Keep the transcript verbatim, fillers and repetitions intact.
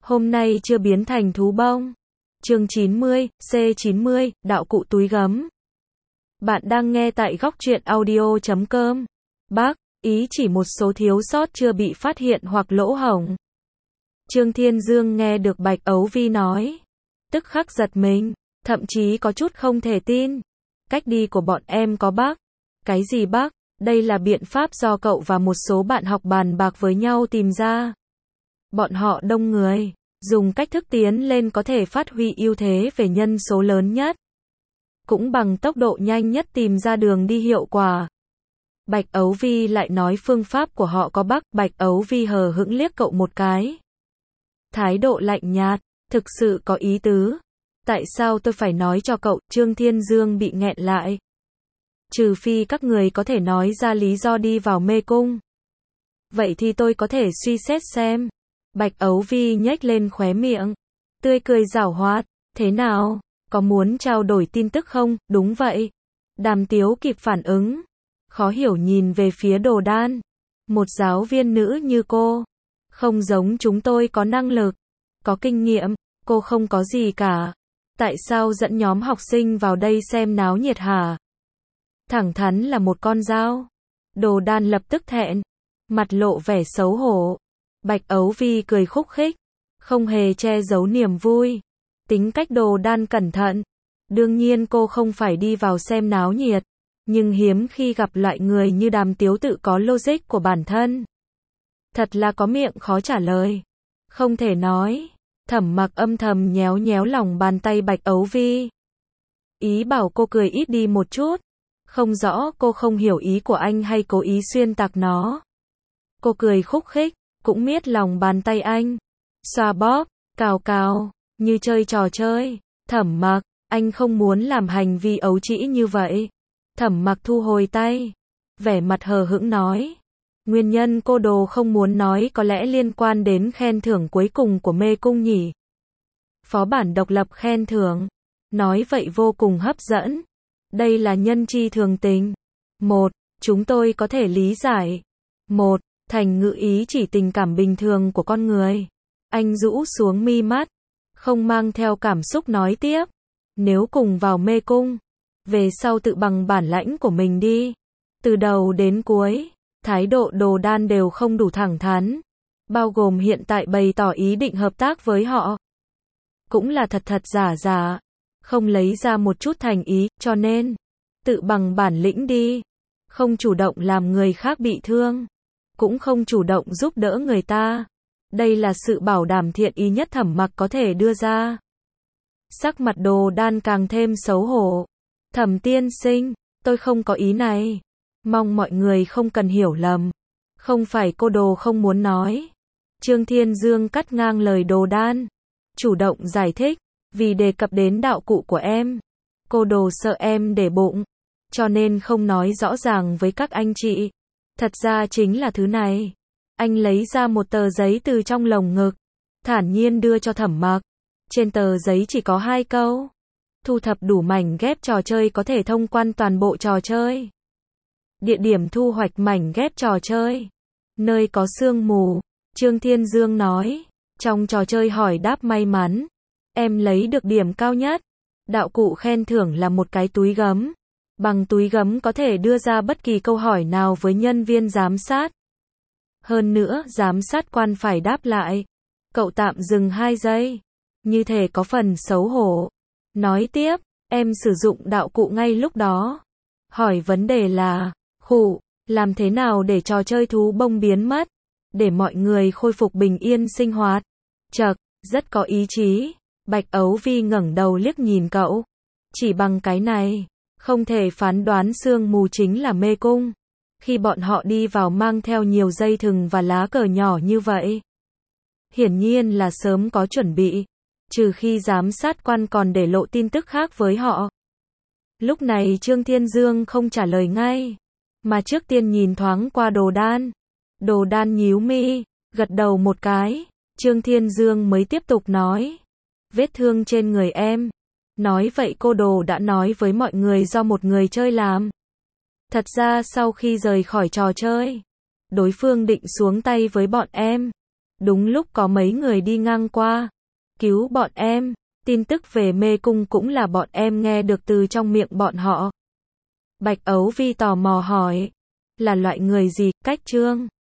Hôm nay chưa biến thành thú bông. Chương chín mươi, C chín mươi, đạo cụ túi gấm. Bạn đang nghe tại góc truyện audio chấm com. Bác, ý chỉ một số thiếu sót chưa bị phát hiện hoặc lỗ hổng. Trương Thiên Dương nghe được Bạch Ấu Vi nói, tức khắc giật mình, thậm chí có chút không thể tin. Cách đi của bọn em có bác. Cái gì bác? Đây là biện pháp do cậu và một số bạn học bàn bạc với nhau tìm ra. Bọn họ đông người, dùng cách thức tiến lên có thể phát huy ưu thế về nhân số lớn nhất, cũng bằng tốc độ nhanh nhất tìm ra đường đi hiệu quả. Bạch Ấu Vi lại nói phương pháp của họ có bác. Bạch Ấu Vi hờ hững liếc cậu một cái. Thái độ lạnh nhạt, thực sự có ý tứ. Tại sao tôi phải nói cho cậu? Trương Thiên Dương bị nghẹn lại. Trừ phi các người có thể nói ra lý do đi vào mê cung. Vậy thì tôi có thể suy xét xem. Bạch Ấu Vi nhếch lên khóe miệng, tươi cười giảo hoạt. Thế nào? Có muốn trao đổi tin tức không? Đúng vậy. Đàm Tiếu kịp phản ứng, khó hiểu nhìn về phía Đồ Đan. Một giáo viên nữ như cô, không giống chúng tôi có năng lực, có kinh nghiệm, cô không có gì cả. Tại sao dẫn nhóm học sinh vào đây xem náo nhiệt hả? Thẳng thắn là một con dao. Đồ Đan lập tức thẹn, mặt lộ vẻ xấu hổ. Bạch Ấu Vi cười khúc khích, không hề che giấu niềm vui. Tính cách Đồ Đan cẩn thận. Đương nhiên cô không phải đi vào xem náo nhiệt, nhưng hiếm khi gặp loại người như Đàm Tiếu tự có logic của bản thân. Thật là có miệng khó trả lời. Không thể nói. Thẩm Mặc âm thầm nhéo nhéo lòng bàn tay Bạch Ấu Vi. Ý bảo cô cười ít đi một chút. Không rõ cô không hiểu ý của anh hay cố ý xuyên tạc nó. Cô cười khúc khích, cũng miết lòng bàn tay anh. Xoa bóp, cào cào, như chơi trò chơi. Thẩm Mặc, anh không muốn làm hành vi ấu trĩ như vậy. Thẩm Mặc thu hồi tay, vẻ mặt hờ hững nói. Nguyên nhân cô Đồ không muốn nói có lẽ liên quan đến khen thưởng cuối cùng của mê cung nhỉ. Phó bản độc lập khen thưởng. Nói vậy vô cùng hấp dẫn. Đây là nhân chi thường tình. Một, chúng tôi có thể lý giải. Một, thành ngữ ý chỉ tình cảm bình thường của con người. Anh rũ xuống mi mắt, không mang theo cảm xúc nói tiếp. Nếu cùng vào mê cung, về sau tự bằng bản lãnh của mình đi. Từ đầu đến cuối, thái độ Đồ Đan đều không đủ thẳng thắn, bao gồm hiện tại bày tỏ ý định hợp tác với họ. Cũng là thật thật giả giả, không lấy ra một chút thành ý, cho nên, tự bằng bản lĩnh đi. Không chủ động làm người khác bị thương, cũng không chủ động giúp đỡ người ta. Đây là sự bảo đảm thiện ý nhất Thẩm Mặc có thể đưa ra. Sắc mặt Đồ Đan càng thêm xấu hổ. Thẩm tiên sinh, tôi không có ý này. Mong mọi người không cần hiểu lầm. Không phải cô Đồ không muốn nói. Trương Thiên Dương cắt ngang lời Đồ Đan, chủ động giải thích. Vì đề cập đến đạo cụ của em, cô Đồ sợ em để bụng, cho nên không nói rõ ràng với các anh chị. Thật ra chính là thứ này. Anh lấy ra một tờ giấy từ trong lồng ngực, thản nhiên đưa cho Thẩm Mặc. Trên tờ giấy chỉ có hai câu. Thu thập đủ mảnh ghép trò chơi có thể thông quan toàn bộ trò chơi. Địa điểm thu hoạch mảnh ghép trò chơi. Nơi có sương mù. Trương Thiên Dương nói. Trong trò chơi hỏi đáp may mắn, em lấy được điểm cao nhất. Đạo cụ khen thưởng là một cái túi gấm. Bằng túi gấm có thể đưa ra bất kỳ câu hỏi nào với nhân viên giám sát. Hơn nữa, giám sát quan phải đáp lại. Cậu tạm dừng hai giây. Như thể có phần xấu hổ. Nói tiếp, em sử dụng đạo cụ ngay lúc đó. Hỏi vấn đề là, khụ, làm thế nào để trò chơi thú bông biến mất? Để mọi người khôi phục bình yên sinh hoạt. Chậc, rất có ý chí. Bạch Ấu Vi ngẩng đầu liếc nhìn cậu. Chỉ bằng cái này, không thể phán đoán sương mù chính là mê cung. Khi bọn họ đi vào mang theo nhiều dây thừng và lá cờ nhỏ như vậy, hiển nhiên là sớm có chuẩn bị. Trừ khi giám sát quan còn để lộ tin tức khác với họ. Lúc này Trương Thiên Dương không trả lời ngay, mà trước tiên nhìn thoáng qua Đồ Đan. Đồ Đan nhíu mi, gật đầu một cái. Trương Thiên Dương mới tiếp tục nói. Vết thương trên người em. Nói vậy cô Đồ đã nói với mọi người do một người chơi làm. Thật ra sau khi rời khỏi trò chơi, đối phương định xuống tay với bọn em. Đúng lúc có mấy người đi ngang qua. Cứu bọn em. Tin tức về mê cung cũng là bọn em nghe được từ trong miệng bọn họ. Bạch Ấu Vi tò mò hỏi. Là loại người gì, Cách Trương?